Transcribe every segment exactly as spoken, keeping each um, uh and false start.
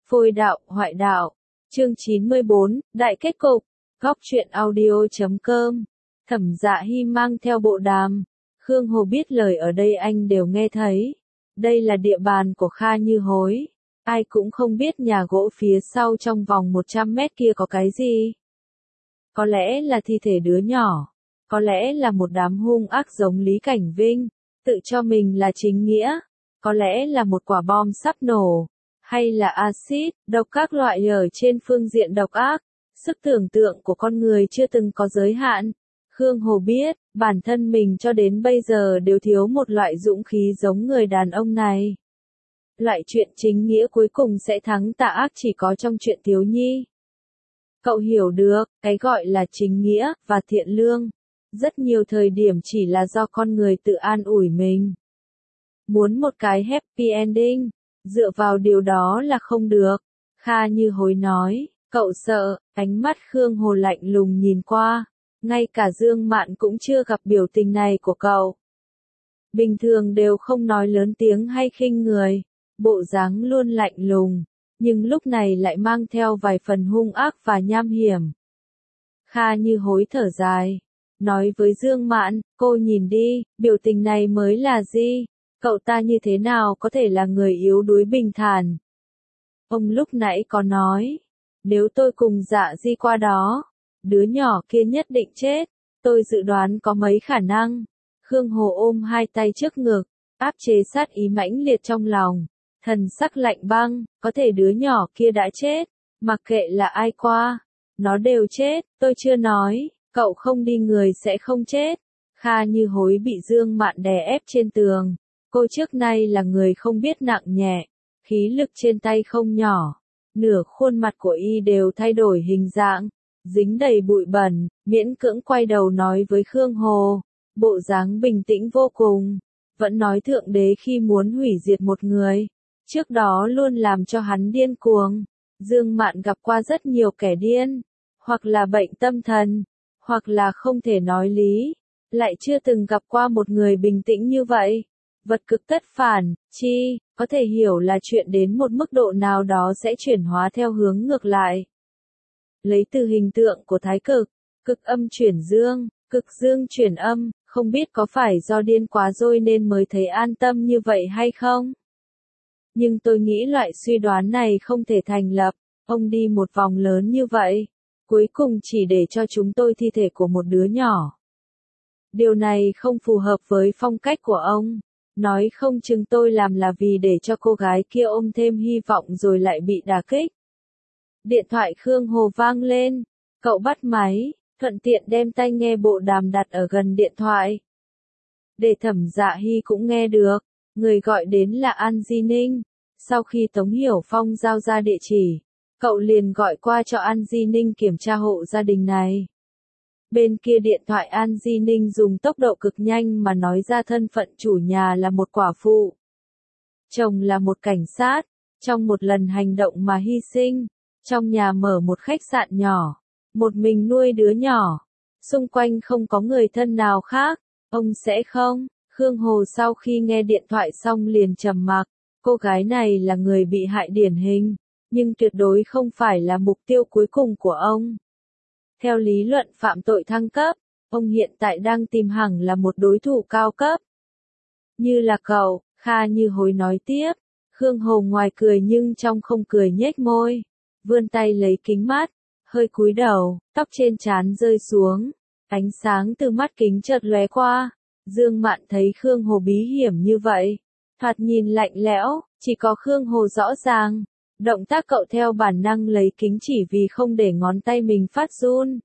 Phôi đạo, hoại đạo. Chương chín mươi bốn, Đại kết cục. Góc truyện audio chấm com. Thẩm Dạ Hy mang theo bộ đàm. Khương Hồ biết lời ở đây anh đều nghe thấy. Đây là địa bàn của Kha Như Hối. Ai cũng không biết nhà gỗ phía sau trong vòng một trăm mét kia có cái gì. Có lẽ là thi thể đứa nhỏ. Có lẽ là một đám hung ác giống Lý Cảnh Vinh, tự cho mình là chính nghĩa. Có lẽ là một quả bom sắp nổ. Hay là axit, độc các loại ở trên phương diện độc ác. Sức tưởng tượng của con người chưa từng có giới hạn. Khương Hồ biết, bản thân mình cho đến bây giờ đều thiếu một loại dũng khí giống người đàn ông này. Loại chuyện chính nghĩa cuối cùng sẽ thắng tà ác chỉ có trong chuyện thiếu nhi. Cậu hiểu được, cái gọi là chính nghĩa và thiện lương. Rất nhiều thời điểm chỉ là do con người tự an ủi mình. Muốn một cái happy ending, dựa vào điều đó là không được. Kha Như Hối nói, cậu sợ, ánh mắt Khương Hồ lạnh lùng nhìn qua. Ngay cả Dương Mạn cũng chưa gặp biểu tình này của cậu. Bình thường đều không nói lớn tiếng hay khinh người, bộ dáng luôn lạnh lùng, nhưng lúc này lại mang theo vài phần hung ác và nham hiểm. Kha Như Hối thở dài, nói với Dương Mạn, cô nhìn đi, biểu tình này mới là gì? Cậu ta như thế nào có thể là người yếu đuối bình thản? Ông lúc nãy có nói, nếu tôi cùng Dạ Di qua đó, đứa nhỏ kia nhất định chết, tôi dự đoán có mấy khả năng. Khương Hồ ôm hai tay trước ngực, áp chế sát ý mãnh liệt trong lòng, thần sắc lạnh băng, có thể đứa nhỏ kia đã chết, mặc kệ là ai qua, nó đều chết, tôi chưa nói, cậu không đi người sẽ không chết. Kha Như Hối bị Dương Mạn đè ép trên tường, cô trước nay là người không biết nặng nhẹ, khí lực trên tay không nhỏ, nửa khuôn mặt của y đều thay đổi hình dạng. Dính đầy bụi bẩn, miễn cưỡng quay đầu nói với Khương Hồ, bộ dáng bình tĩnh vô cùng, vẫn nói Thượng Đế khi muốn hủy diệt một người, trước đó luôn làm cho hắn điên cuồng. Dương Mạn gặp qua rất nhiều kẻ điên, hoặc là bệnh tâm thần, hoặc là không thể nói lý, lại chưa từng gặp qua một người bình tĩnh như vậy. Vật cực tất phản, chi, có thể hiểu là chuyện đến một mức độ nào đó sẽ chuyển hóa theo hướng ngược lại. Lấy từ hình tượng của thái cực, cực âm chuyển dương, cực dương chuyển âm, không biết có phải do điên quá rồi nên mới thấy an tâm như vậy hay không? Nhưng tôi nghĩ loại suy đoán này không thể thành lập, ông đi một vòng lớn như vậy, cuối cùng chỉ để cho chúng tôi thi thể của một đứa nhỏ. Điều này không phù hợp với phong cách của ông, nói không chừng tôi làm là vì để cho cô gái kia ôm thêm hy vọng rồi lại bị đả kích. Điện thoại Khương Hồ vang lên, cậu bắt máy, thuận tiện đem tai nghe bộ đàm đặt ở gần điện thoại. Để Thẩm Dạ Hy cũng nghe được, người gọi đến là An Di Ninh. Sau khi Tống Hiểu Phong giao ra địa chỉ, cậu liền gọi qua cho An Di Ninh kiểm tra hộ gia đình này. Bên kia điện thoại An Di Ninh dùng tốc độ cực nhanh mà nói ra thân phận chủ nhà là một quả phụ. Chồng là một cảnh sát, trong một lần hành động mà hy sinh. Trong nhà mở một khách sạn nhỏ, một mình nuôi đứa nhỏ, xung quanh không có người thân nào khác, ông sẽ không? Khương Hồ sau khi nghe điện thoại xong liền trầm mặc, cô gái này là người bị hại điển hình, nhưng tuyệt đối không phải là mục tiêu cuối cùng của ông. Theo lý luận phạm tội thăng cấp, ông hiện tại đang tìm hẳn là một đối thủ cao cấp. Như là cậu, Kha Như Hối nói tiếp, Khương Hồ ngoài cười nhưng trong không cười nhếch môi. Vươn tay lấy kính mát, hơi cúi đầu, tóc trên trán rơi xuống, ánh sáng từ mắt kính chợt lóe qua. Dương Mạn thấy Khương Hồ bí hiểm như vậy, thoạt nhìn lạnh lẽo, chỉ có Khương Hồ rõ ràng. Động tác cậu theo bản năng lấy kính chỉ vì không để ngón tay mình phát run.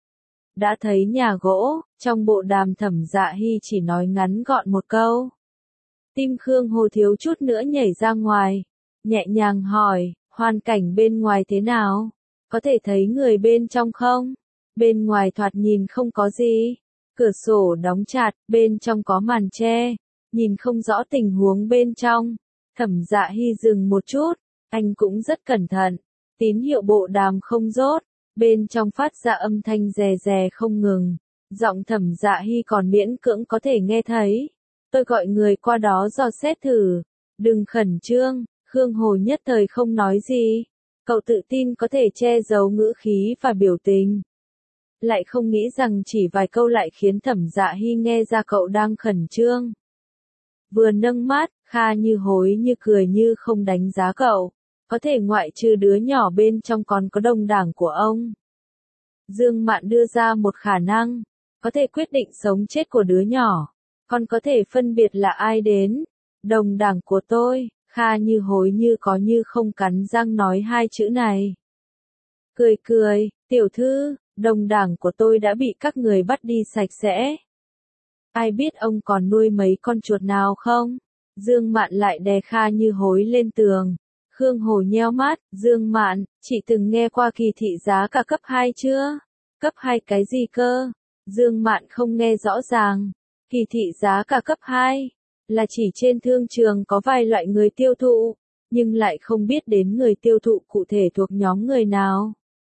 Đã thấy nhà gỗ, trong bộ đàm Thẩm Dạ Hy chỉ nói ngắn gọn một câu. Tim Khương Hồ thiếu chút nữa nhảy ra ngoài, nhẹ nhàng hỏi. Hoàn cảnh bên ngoài thế nào? Có thể thấy người bên trong không? Bên ngoài thoạt nhìn không có gì. Cửa sổ đóng chặt, bên trong có màn che. Nhìn không rõ tình huống bên trong. Thẩm Dạ Hy dừng một chút. Anh cũng rất cẩn thận. Tín hiệu bộ đàm không rốt. Bên trong phát ra âm thanh rè rè không ngừng. Giọng Thẩm Dạ Hy còn miễn cưỡng có thể nghe thấy. Tôi gọi người qua đó dò xét thử. Đừng khẩn trương. Khương Hồ nhất thời không nói gì, Cậu tự tin có thể che giấu ngữ khí và biểu tình. Lại không nghĩ rằng chỉ vài câu lại khiến Thẩm Dạ Hy nghe ra cậu đang khẩn trương. Vừa nâng mắt, Kha Như Hối như cười như không đánh giá cậu. Có thể ngoại trừ đứa nhỏ bên trong còn có đồng đảng của ông. Dương Mạn đưa ra một khả năng. Có thể quyết định sống chết của đứa nhỏ. Còn có thể phân biệt là ai đến. Đồng đảng của tôi. Kha Như Hối như có như không cắn răng nói hai chữ này. Cười cười, tiểu thư, đồng đảng của tôi đã bị các người bắt đi sạch sẽ. Ai biết ông còn nuôi mấy con chuột nào không? Dương Mạn lại đè Kha Như Hối lên tường. Khương Hồ nheo mắt, Dương Mạn, chị từng nghe qua kỳ thị giá cả cấp hai chưa? Cấp hai cái gì cơ? Dương Mạn không nghe rõ ràng. Kỳ thị giá cả cấp hai là chỉ trên thương trường có vài loại người tiêu thụ, nhưng lại không biết đến người tiêu thụ cụ thể thuộc nhóm người nào.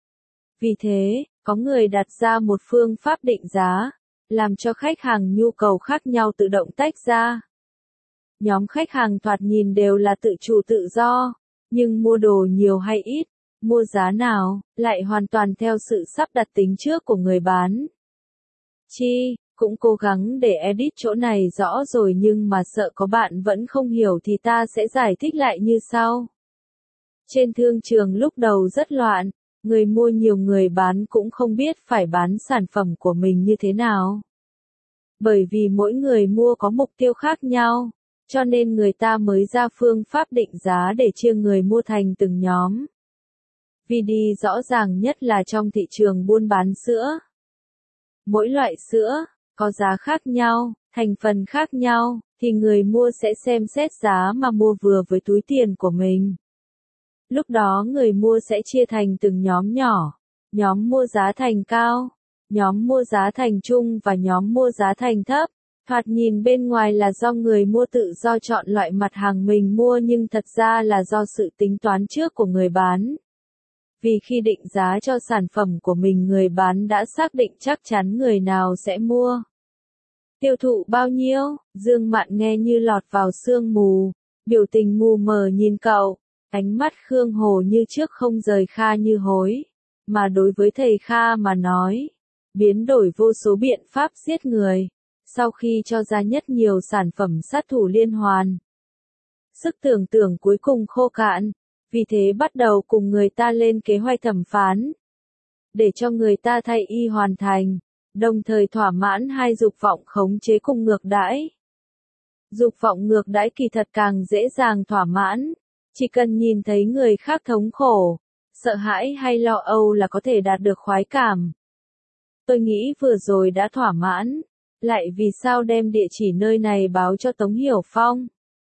Vì thế, có người đặt ra một phương pháp định giá, làm cho khách hàng nhu cầu khác nhau tự động tách ra. Nhóm khách hàng thoạt nhìn đều là tự chủ tự do, nhưng mua đồ nhiều hay ít, mua giá nào, lại hoàn toàn theo sự sắp đặt tính trước của người bán. Chi, cũng cố gắng để edit chỗ này rõ rồi nhưng mà sợ có bạn vẫn không hiểu thì ta sẽ giải thích lại như sau. Trên thương trường lúc đầu rất loạn, người mua nhiều người bán cũng không biết phải bán sản phẩm của mình như thế nào. Bởi vì mỗi người mua có mục tiêu khác nhau, cho nên người ta mới ra phương pháp định giá để chia người mua thành từng nhóm. Vì đi rõ ràng nhất là trong thị trường buôn bán sữa. Mỗi loại sữa, có giá khác nhau, thành phần khác nhau, thì người mua sẽ xem xét giá mà mua vừa với túi tiền của mình. Lúc đó người mua sẽ chia thành từng nhóm nhỏ, nhóm mua giá thành cao, nhóm mua giá thành trung và nhóm mua giá thành thấp. Thoạt nhìn bên ngoài là do người mua tự do chọn loại mặt hàng mình mua nhưng thật ra là do sự tính toán trước của người bán. Vì khi định giá cho sản phẩm của mình người bán đã xác định chắc chắn người nào sẽ mua. Tiêu thụ bao nhiêu? Dương Mạn nghe như lọt vào sương mù, biểu tình mù mờ nhìn cậu, ánh mắt Khương Hồ như trước không rời Kha Như Hối, mà đối với thầy Kha mà nói, biến đổi vô số biện pháp giết người, sau khi cho ra nhất nhiều sản phẩm sát thủ liên hoàn. Sức tưởng tượng cuối cùng khô cạn, vì thế bắt đầu cùng người ta lên kế hoạch thẩm phán, để cho người ta thay y hoàn thành. Đồng thời thỏa mãn hai dục vọng khống chế cùng ngược đãi. Dục vọng ngược đãi kỳ thật càng dễ dàng thỏa mãn, chỉ cần nhìn thấy người khác thống khổ, sợ hãi hay lo âu là có thể đạt được khoái cảm. Tôi nghĩ vừa rồi đã thỏa mãn, lại vì sao đem địa chỉ nơi này báo cho Tống Hiểu Phong?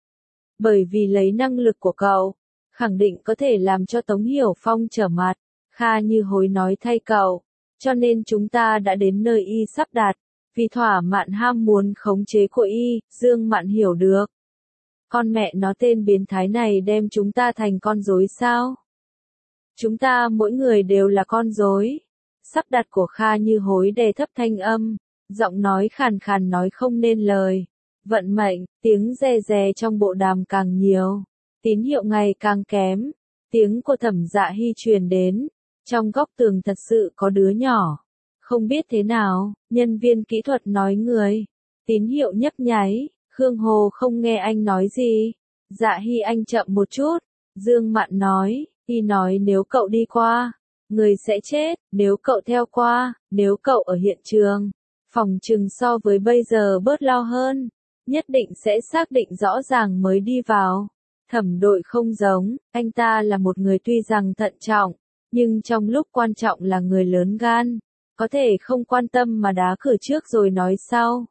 Bởi vì lấy năng lực của cậu, khẳng định có thể làm cho Tống Hiểu Phong trở mặt. Kha Như Hối nói thay cậu. Cho nên chúng ta đã đến nơi y sắp đặt, vì thỏa mãn ham muốn khống chế của y. Dương Mạn hiểu được. Con mẹ nó tên biến thái này đem chúng ta thành con rối sao? Chúng ta mỗi người đều là con rối. Sắp đặt của Kha Như Hối đè thấp thanh âm, giọng nói khàn khàn nói không nên lời. Vận mệnh, tiếng rè rè trong bộ đàm càng nhiều, tín hiệu ngày càng kém. Tiếng của Thẩm Dạ Hy truyền đến. Trong góc tường thật sự có đứa nhỏ. Không biết thế nào, nhân viên kỹ thuật nói người. Tín hiệu nhấp nháy, Khương Hồ không nghe anh nói gì. Dạ Hy anh chậm một chút. Dương Mạn nói, y nói nếu cậu đi qua, người sẽ chết, nếu cậu theo qua, nếu cậu ở hiện trường. Phòng chừng so với bây giờ bớt lo hơn. Nhất định sẽ xác định rõ ràng mới đi vào. Thẩm đội không giống, anh ta là một người tuy rằng thận trọng. Nhưng trong lúc quan trọng là người lớn gan, có thể không quan tâm mà đá cửa trước rồi nói sau.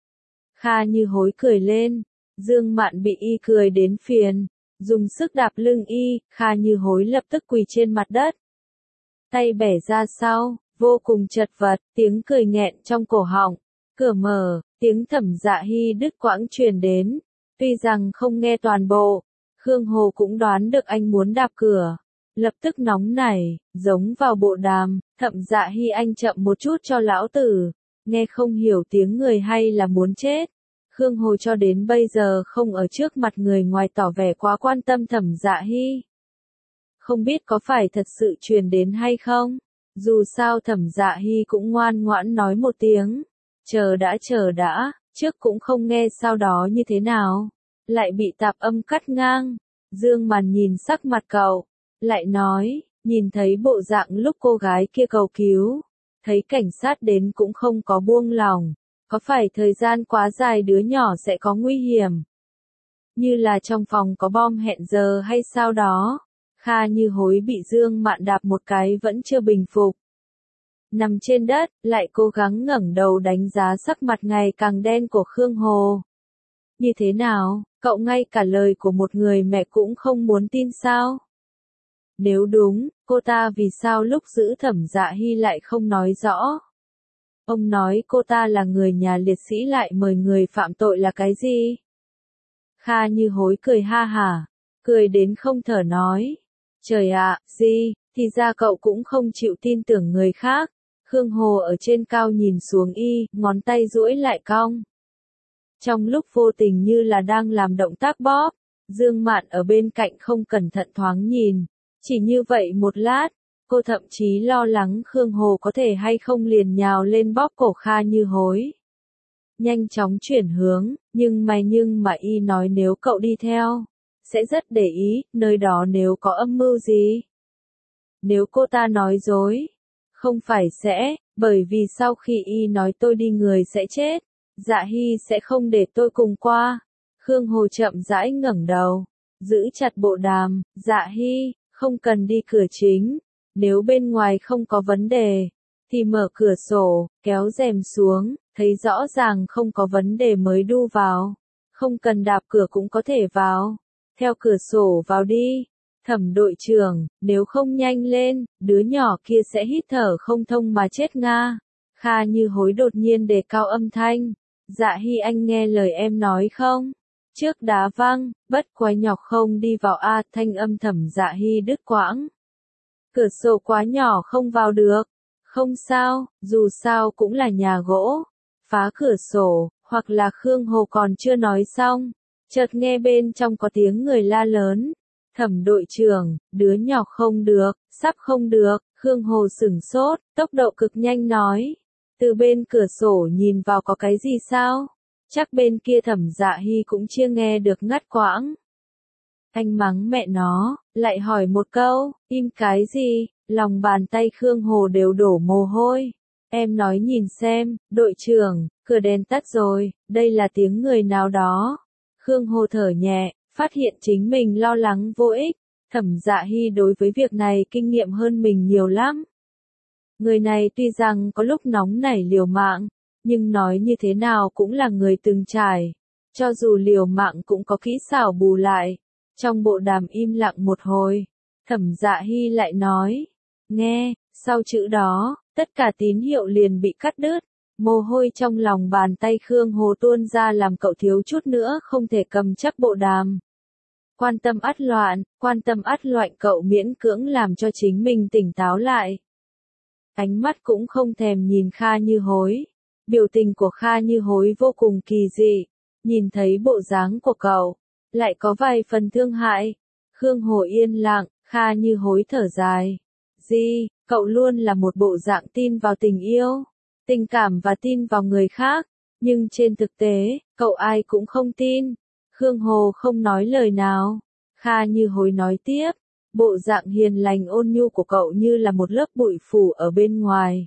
Kha Như Hối cười lên, Dương Mạn bị y cười đến phiền, dùng sức đạp lưng y, Kha Như Hối lập tức quỳ trên mặt đất. Tay bẻ ra sau, vô cùng chật vật, tiếng cười nghẹn trong cổ họng, cửa mở, tiếng Thẩm Dạ Hy đứt quãng truyền đến, tuy rằng không nghe toàn bộ, Khương Hồ cũng đoán được anh muốn đạp cửa. Lập tức nóng nảy, giống vào bộ đàm, Thẩm Dạ Hy anh chậm một chút cho lão tử, nghe không hiểu tiếng người hay là muốn chết. Khương Hồ cho đến bây giờ không ở trước mặt người ngoài tỏ vẻ quá quan tâm Thẩm Dạ Hy. Không biết có phải thật sự truyền đến hay không? Dù sao Thẩm Dạ Hy cũng ngoan ngoãn nói một tiếng. Chờ đã chờ đã, trước cũng không nghe sau đó như thế nào. Lại bị tạp âm cắt ngang. Dương Màn nhìn sắc mặt cậu. Lại nói, nhìn thấy bộ dạng lúc cô gái kia cầu cứu. Thấy cảnh sát đến cũng không có buông lòng. Có phải thời gian quá dài đứa nhỏ sẽ có nguy hiểm? Như là trong phòng có bom hẹn giờ hay sao đó? Kha Như Hối bị Dương Mạn đạp một cái vẫn chưa bình phục. Nằm trên đất, lại cố gắng ngẩng đầu đánh giá sắc mặt ngày càng đen của Khương Hồ. Như thế nào, cậu ngay cả lời của một người mẹ cũng không muốn tin sao? Nếu đúng, cô ta vì sao lúc giữ Thẩm Dạ Hy lại không nói rõ? Ông nói cô ta là người nhà liệt sĩ lại mời người phạm tội là cái gì? Kha Như Hối cười ha hả, cười đến không thở nói. Trời ạ, gì, thì ra cậu cũng không chịu tin tưởng người khác. Khương Hồ ở trên cao nhìn xuống y, ngón tay duỗi lại cong. Trong lúc vô tình như là đang làm động tác bóp, Dương Mạn ở bên cạnh không cẩn thận thoáng nhìn. Chỉ như vậy một lát, cô thậm chí lo lắng Khương Hồ có thể hay không liền nhào lên bóp cổ Kha Như Hối. Nhanh chóng chuyển hướng, nhưng mà nhưng mà y nói nếu cậu đi theo, sẽ rất để ý, nơi đó nếu có âm mưu gì. Nếu cô ta nói dối, không phải sẽ, bởi vì sau khi y nói tôi đi người sẽ chết, Dạ Hy sẽ không để tôi cùng qua. Khương Hồ chậm rãi ngẩng đầu, giữ chặt bộ đàm, Dạ Hy, không cần đi cửa chính, nếu bên ngoài không có vấn đề, thì mở cửa sổ, kéo rèm xuống, thấy rõ ràng không có vấn đề mới đu vào, không cần đạp cửa cũng có thể vào, theo cửa sổ vào đi. Thẩm đội trưởng, nếu không nhanh lên, đứa nhỏ kia sẽ hít thở không thông mà chết nga. Kha Như Hối đột nhiên đề cao âm thanh. Dạ Hy anh nghe lời em nói không? Trước đá văng, bất quái nhọc không đi vào a, thanh âm Thẩm Dạ Hy đứt quãng. Cửa sổ quá nhỏ không vào được. Không sao, dù sao cũng là nhà gỗ. Phá cửa sổ, hoặc là Khương Hồ còn chưa nói xong. Chợt nghe bên trong có tiếng người la lớn. Thẩm đội trưởng, đứa nhỏ không được, sắp không được. Khương Hồ sửng sốt, tốc độ cực nhanh nói. Từ bên cửa sổ nhìn vào có cái gì sao? Chắc bên kia Thẩm Dạ Hy cũng chưa nghe được ngắt quãng. Anh mắng mẹ nó, lại hỏi một câu, im cái gì? Lòng bàn tay Khương Hồ đều đổ mồ hôi. Em nói nhìn xem, đội trưởng, cửa đèn tắt rồi, đây là tiếng người nào đó. Khương Hồ thở nhẹ, phát hiện chính mình lo lắng vô ích. Thẩm Dạ Hy đối với việc này kinh nghiệm hơn mình nhiều lắm. Người này tuy rằng có lúc nóng nảy liều mạng, nhưng nói như thế nào cũng là người từng trải. Cho dù liều mạng cũng có kỹ xảo bù lại. Trong bộ đàm im lặng một hồi, Thẩm Dạ Hy lại nói, nghe, sau chữ đó, tất cả tín hiệu liền bị cắt đứt. Mồ hôi trong lòng bàn tay Khương Hồ tuôn ra làm cậu thiếu chút nữa không thể cầm chắc bộ đàm. Quan tâm ắt loạn, quan tâm ắt loạn cậu miễn cưỡng làm cho chính mình tỉnh táo lại. Ánh mắt cũng không thèm nhìn Kha Như Hối. Biểu tình của Kha Như Hối vô cùng kỳ dị. Nhìn thấy bộ dáng của cậu, lại có vài phần thương hại. Khương Hồ yên lặng, Kha Như Hối thở dài. Gì, cậu luôn là một bộ dạng tin vào tình yêu, tình cảm và tin vào người khác. Nhưng trên thực tế, cậu ai cũng không tin. Khương Hồ không nói lời nào. Kha Như Hối nói tiếp. Bộ dạng hiền lành ôn nhu của cậu như là một lớp bụi phủ ở bên ngoài.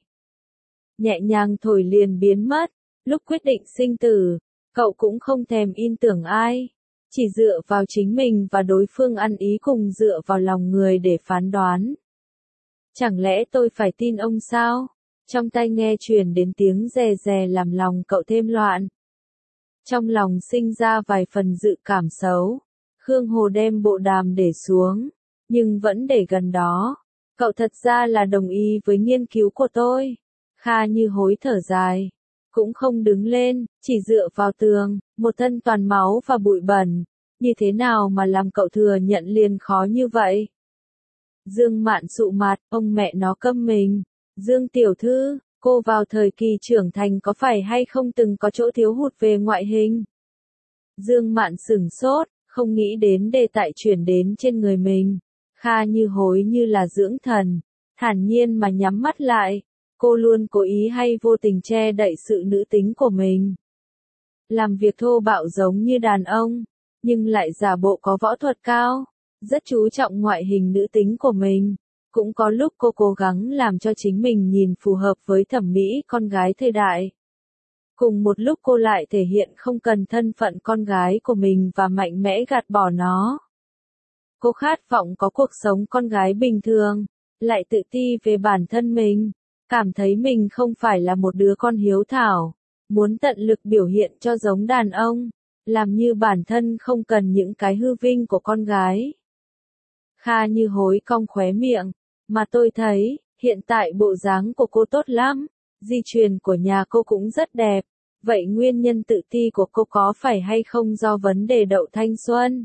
Nhẹ nhàng thổi liền biến mất. Lúc quyết định sinh tử, cậu cũng không thèm in tưởng ai. Chỉ dựa vào chính mình và đối phương ăn ý cùng dựa vào lòng người để phán đoán. Chẳng lẽ tôi phải tin ông sao? Trong tai nghe truyền đến tiếng rè rè làm lòng cậu thêm loạn. Trong lòng sinh ra vài phần dự cảm xấu. Khương Hồ đem bộ đàm để xuống, nhưng vẫn để gần đó. Cậu thật ra là đồng ý với nghiên cứu của tôi. Kha Như Hối thở dài. Cũng không đứng lên, chỉ dựa vào tường, một thân toàn máu và bụi bẩn. Như thế nào mà làm cậu thừa nhận liền khó như vậy? Dương Mạn sụ mặt, ông mẹ nó câm mình. Dương tiểu thư, cô vào thời kỳ trưởng thành có phải hay không từng có chỗ thiếu hụt về ngoại hình? Dương Mạn sửng sốt, không nghĩ đến đề tài chuyển đến trên người mình. Kha Như Hối như là dưỡng thần, thản nhiên mà nhắm mắt lại, cô luôn cố ý hay vô tình che đậy sự nữ tính của mình. Làm việc thô bạo giống như đàn ông, nhưng lại giả bộ có võ thuật cao, rất chú trọng ngoại hình nữ tính của mình. Cũng có lúc cô cố gắng làm cho chính mình nhìn phù hợp với thẩm mỹ con gái thời đại. Cùng một lúc cô lại thể hiện không cần thân phận con gái của mình và mạnh mẽ gạt bỏ nó. Cô khát vọng có cuộc sống con gái bình thường, lại tự ti về bản thân mình, cảm thấy mình không phải là một đứa con hiếu thảo, muốn tận lực biểu hiện cho giống đàn ông, làm như bản thân không cần những cái hư vinh của con gái. Kha Như Hối cong khóe miệng, mà tôi thấy, hiện tại bộ dáng của cô tốt lắm, di truyền của nhà cô cũng rất đẹp, vậy nguyên nhân tự ti của cô có phải hay không do vấn đề đậu thanh xuân?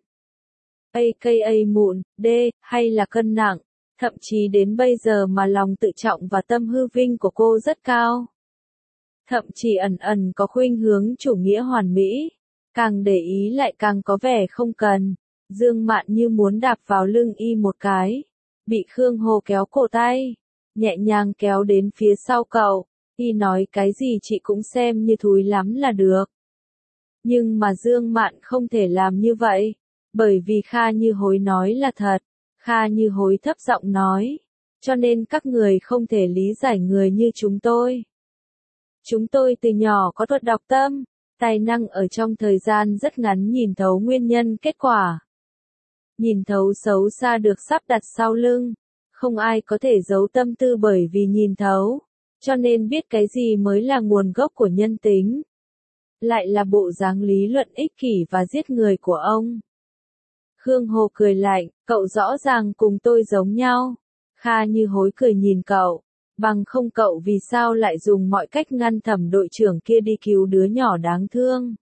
a ca a mụn, D, hay là cân nặng, thậm chí đến bây giờ mà lòng tự trọng và tâm hư vinh của cô rất cao. Thậm chí ẩn ẩn có khuynh hướng chủ nghĩa hoàn mỹ, càng để ý lại càng có vẻ không cần. Dương Mạn như muốn đạp vào lưng y một cái, bị Khương Hồ kéo cổ tay, nhẹ nhàng kéo đến phía sau cậu, y nói cái gì chị cũng xem như thúi lắm là được. Nhưng mà Dương Mạn không thể làm như vậy, bởi vì Kha Như Hối nói là thật. Kha Như Hối thấp giọng nói, cho nên các người không thể lý giải người như chúng tôi. Chúng tôi từ nhỏ có thuật đọc tâm, tài năng ở trong thời gian rất ngắn nhìn thấu nguyên nhân kết quả. Nhìn thấu xấu xa được sắp đặt sau lưng, không ai có thể giấu tâm tư bởi vì nhìn thấu, cho nên biết cái gì mới là nguồn gốc của nhân tính. Lại là bộ dáng lý luận ích kỷ và giết người của ông. Khương Hồ cười lạnh, cậu rõ ràng cùng tôi giống nhau. Kha Như Hối cười nhìn cậu, bằng không cậu vì sao lại dùng mọi cách ngăn Thẩm đội trưởng kia đi cứu đứa nhỏ đáng thương.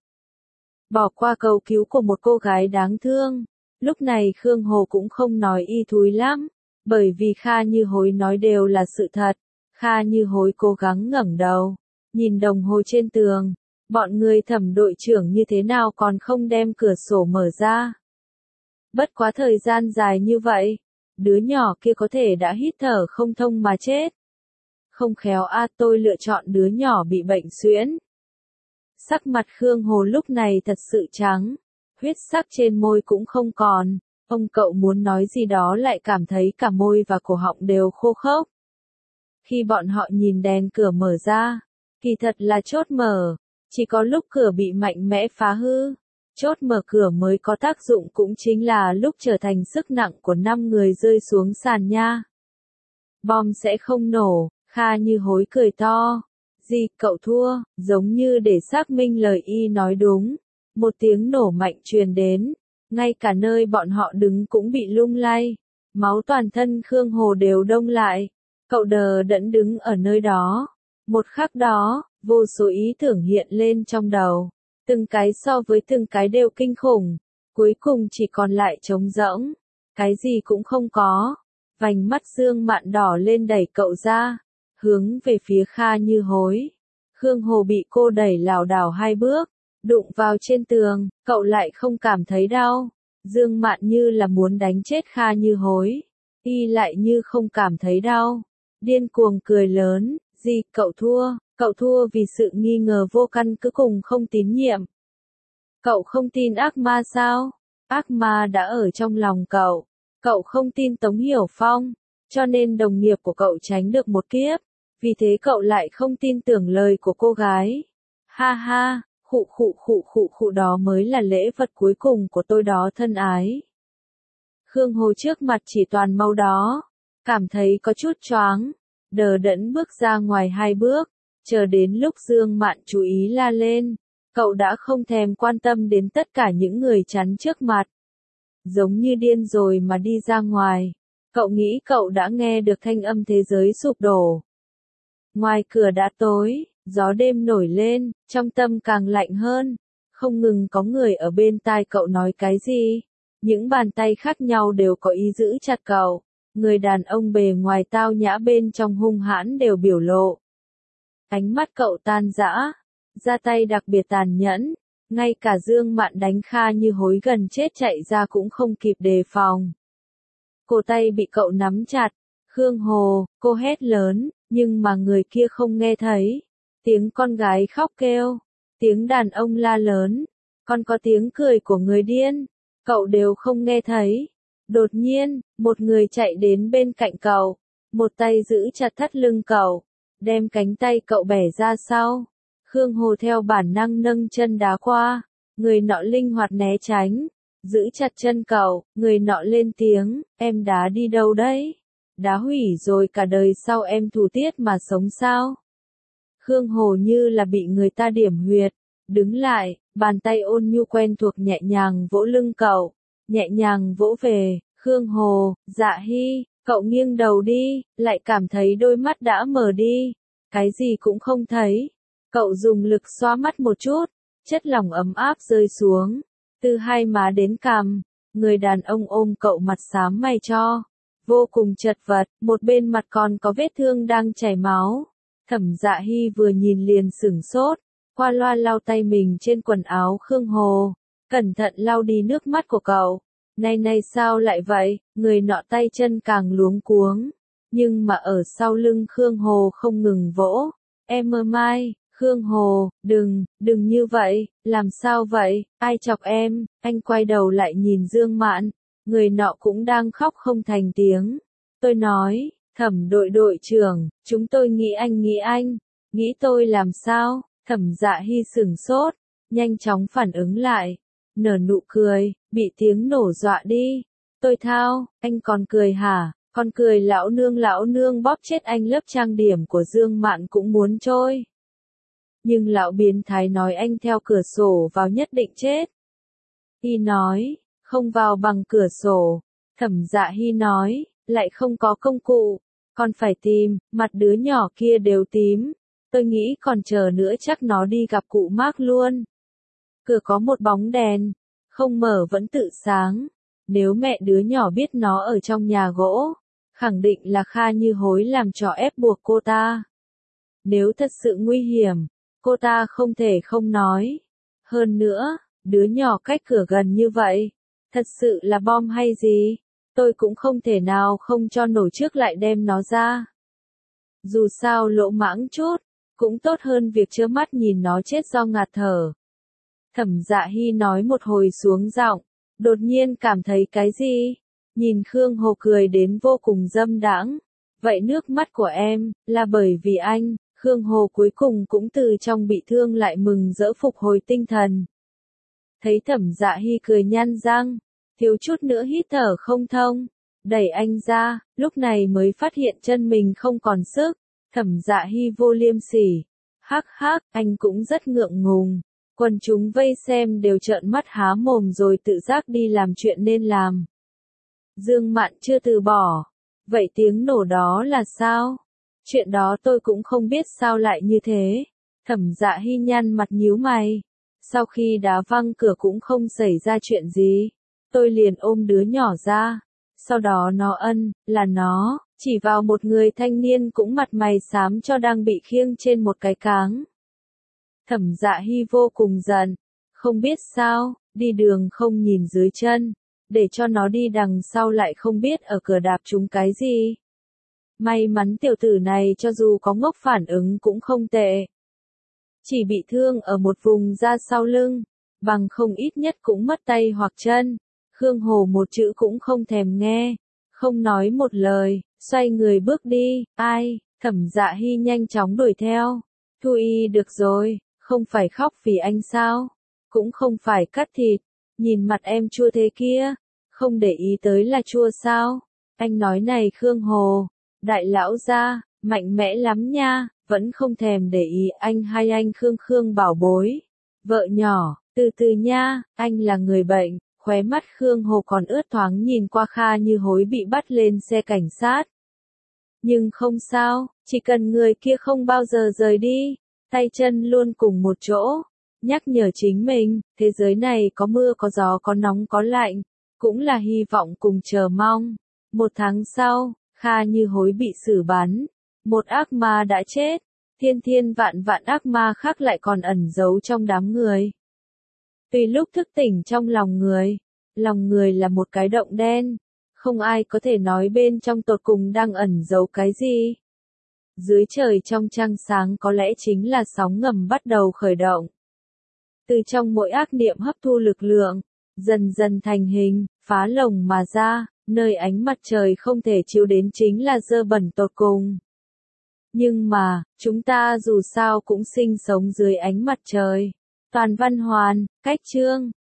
Bỏ qua cầu cứu của một cô gái đáng thương. Lúc này Khương Hồ cũng không nói y thúi lắm, bởi vì Kha Như Hối nói đều là sự thật. Kha Như Hối cố gắng ngẩng đầu, nhìn đồng hồ trên tường, bọn người Thẩm đội trưởng như thế nào còn không đem cửa sổ mở ra. Bất quá thời gian dài như vậy, đứa nhỏ kia có thể đã hít thở không thông mà chết. Không khéo a tôi lựa chọn đứa nhỏ bị bệnh suyễn. Sắc mặt Khương Hồ lúc này thật sự trắng, huyết sắc trên môi cũng không còn, ông cậu muốn nói gì đó lại cảm thấy cả môi và cổ họng đều khô khốc. Khi bọn họ nhìn đèn cửa mở ra, kỳ thật là chốt mở, chỉ có lúc cửa bị mạnh mẽ phá hư. Chốt mở cửa mới có tác dụng cũng chính là lúc trở thành sức nặng của năm người rơi xuống sàn nha. Bom sẽ không nổ, Kha Như Hối cười to. Gì, cậu thua, giống như để xác minh lời y nói đúng. Một tiếng nổ mạnh truyền đến, ngay cả nơi bọn họ đứng cũng bị lung lay. Máu toàn thân Khương Hồ đều đông lại. Cậu đờ đẫn đứng ở nơi đó. Một khắc đó, vô số ý tưởng hiện lên trong đầu. Từng cái so với từng cái đều kinh khủng, cuối cùng chỉ còn lại trống rỗng, cái gì cũng không có. Vành mắt Dương Mạn đỏ lên đẩy cậu ra, hướng về phía Kha Như Hối. Khương Hồ bị cô đẩy lảo đảo hai bước, đụng vào trên tường, cậu lại không cảm thấy đau. Dương Mạn như là muốn đánh chết Kha Như Hối, y lại như không cảm thấy đau. Điên cuồng cười lớn, gì, cậu thua. Cậu thua vì sự nghi ngờ vô căn cứ cùng không tín nhiệm. Cậu không tin ác ma sao? Ác ma đã ở trong lòng cậu. Cậu không tin Tống Hiểu Phong, cho nên đồng nghiệp của cậu tránh được một kiếp. Vì thế cậu lại không tin tưởng lời của cô gái. Ha ha, khụ khụ khụ khụ khụ đó mới là lễ vật cuối cùng của tôi đó thân ái. Khương Hồ trước mặt chỉ toàn màu đó, cảm thấy có chút choáng, đờ đẫn bước ra ngoài hai bước. Chờ đến lúc Dương Mạn chú ý la lên, cậu đã không thèm quan tâm đến tất cả những người chắn trước mặt. Giống như điên rồi mà đi ra ngoài, cậu nghĩ cậu đã nghe được thanh âm thế giới sụp đổ. Ngoài cửa đã tối, gió đêm nổi lên, trong tâm càng lạnh hơn, không ngừng có người ở bên tai cậu nói cái gì. Những bàn tay khác nhau đều có ý giữ chặt cậu, người đàn ông bề ngoài tao nhã bên trong hung hãn đều biểu lộ. Ánh mắt cậu tan rã, ra tay đặc biệt tàn nhẫn, ngay cả Dương Mạn đánh Kha Như Hối gần chết chạy ra cũng không kịp đề phòng. cổ tay bị cậu nắm chặt. Khương Hồ, cô hét lớn, nhưng mà người kia không nghe thấy. Tiếng con gái khóc kêu, tiếng đàn ông la lớn, còn có tiếng cười của người điên, cậu đều không nghe thấy. Đột nhiên, một người chạy đến bên cạnh cậu, một tay giữ chặt thắt lưng cậu, đem cánh tay cậu bẻ ra sau. Khương Hồ theo bản năng nâng chân đá qua, người nọ linh hoạt né tránh, giữ chặt chân cậu, người nọ lên tiếng, em đá đi đâu đấy? Đá hủy rồi cả đời sau em thủ tiết mà sống sao? Khương Hồ như là bị người ta điểm huyệt, đứng lại, bàn tay ôn nhu quen thuộc nhẹ nhàng vỗ lưng cậu, nhẹ nhàng vỗ về. Khương Hồ, Dạ Hy, cậu nghiêng đầu đi, lại cảm thấy đôi mắt đã mở đi, cái gì cũng không thấy. Cậu dùng lực xoa mắt một chút, chất lỏng ấm áp rơi xuống, từ hai má đến cằm, người đàn ông ôm cậu mặt xám mày cho, vô cùng chật vật, một bên mặt còn có vết thương đang chảy máu. Thẩm Dạ Hy vừa nhìn liền sửng sốt, qua loa lau tay mình trên quần áo Khương Hồ, cẩn thận lau đi nước mắt của cậu. Này này sao lại vậy, người nọ tay chân càng luống cuống, nhưng mà ở sau lưng Khương Hồ không ngừng vỗ. Em mơ mai, Khương Hồ, đừng, đừng như vậy, làm sao vậy, ai chọc em? Anh quay đầu lại nhìn Dương Mạn, người nọ cũng đang khóc không thành tiếng. Tôi nói, Thẩm đội đội trưởng, chúng tôi nghĩ anh nghĩ anh, nghĩ tôi làm sao? Thẩm Dạ Hy sửng sốt, nhanh chóng phản ứng lại, nở nụ cười, bị tiếng nổ dọa đi. Tôi thao, anh còn cười hả? Còn cười lão nương lão nương bóp chết anh, lớp trang điểm của Dương Mạn cũng muốn trôi. Nhưng lão biến thái nói anh theo cửa sổ vào nhất định chết. Y nói, không vào bằng cửa sổ. Thẩm Dạ Hy nói, lại không có công cụ, còn phải tìm, mặt đứa nhỏ kia đều tím. Tôi nghĩ còn chờ nữa chắc nó đi gặp cụ Mark luôn. Cửa có một bóng đèn, không mở vẫn tự sáng. Nếu mẹ đứa nhỏ biết nó ở trong nhà gỗ, khẳng định là Kha Như Hối làm trò ép buộc cô ta. Nếu thật sự nguy hiểm, cô ta không thể không nói. Hơn nữa, đứa nhỏ cách cửa gần như vậy, thật sự là bom hay gì? Tôi cũng không thể nào không cho nổ trước lại đem nó ra. Dù sao lỗ mãng chút, cũng tốt hơn việc trơ mắt nhìn nó chết do ngạt thở. Thẩm Dạ Hy nói một hồi xuống giọng, đột nhiên cảm thấy cái gì? Nhìn Khương Hồ cười đến vô cùng dâm đãng. Vậy nước mắt của em, là bởi vì anh. Khương Hồ cuối cùng cũng từ trong bị thương lại mừng rỡ phục hồi tinh thần. Thấy Thẩm Dạ Hy cười nhăn răng, thiếu chút nữa hít thở không thông, đẩy anh ra, lúc này mới phát hiện chân mình không còn sức. Thẩm Dạ Hy vô liêm sỉ, hắc hắc, anh cũng rất ngượng ngùng. Quần chúng vây xem đều trợn mắt há mồm rồi tự giác đi làm chuyện nên làm. Dương Mạn chưa từ bỏ. Vậy tiếng nổ đó là sao? Chuyện đó tôi cũng không biết sao lại như thế. Thẩm Dạ Hy nhăn mặt nhíu mày. Sau khi đá văng cửa cũng không xảy ra chuyện gì. Tôi liền ôm đứa nhỏ ra. Sau đó nó ân, là nó, chỉ vào một người thanh niên cũng mặt mày xám cho đang bị khiêng trên một cái cáng. Thẩm Dạ Hy vô cùng giận. Không biết sao, đi đường không nhìn dưới chân. Để cho nó đi đằng sau lại không biết ở cửa đạp trúng cái gì. May mắn tiểu tử này cho dù có ngốc phản ứng cũng không tệ. Chỉ bị thương ở một vùng da sau lưng, bằng không ít nhất cũng mất tay hoặc chân. Khương Hồ một chữ cũng không thèm nghe, không nói một lời, xoay người bước đi. Ai? Thẩm Dạ Hy nhanh chóng đuổi theo. Thu Y được rồi, không phải khóc vì anh sao? Cũng không phải cắt thịt, nhìn mặt em chua thế kia, không để ý tới là chua sao? Anh nói này Khương Hồ, đại lão gia, mạnh mẽ lắm nha, vẫn không thèm để ý anh hay anh Khương Khương bảo bối. Vợ nhỏ, từ từ nha, anh là người bệnh. Khóe mắt Khương Hồ còn ướt thoáng nhìn qua Kha Như Hối bị bắt lên xe cảnh sát. Nhưng không sao, chỉ cần người kia không bao giờ rời đi, tay chân luôn cùng một chỗ, nhắc nhở chính mình, thế giới này có mưa có gió có nóng có lạnh, cũng là hy vọng cùng chờ mong. Một tháng sau, Kha Như Hối bị xử bắn, một ác ma đã chết, thiên thiên vạn vạn ác ma khác lại còn ẩn giấu trong đám người. Tùy lúc thức tỉnh trong lòng người, lòng người là một cái động đen, Không ai có thể nói bên trong tột cùng đang ẩn giấu cái gì. Dưới trời trong trăng sáng có lẽ chính là sóng ngầm bắt đầu khởi động. Từ trong mỗi ác niệm hấp thu lực lượng, dần dần thành hình, phá lồng mà ra, nơi ánh mặt trời không thể chiếu đến chính là dơ bẩn tột cùng. Nhưng mà, chúng ta dù sao cũng sinh sống dưới ánh mặt trời. Toàn Văn Hoàn, Cách Chương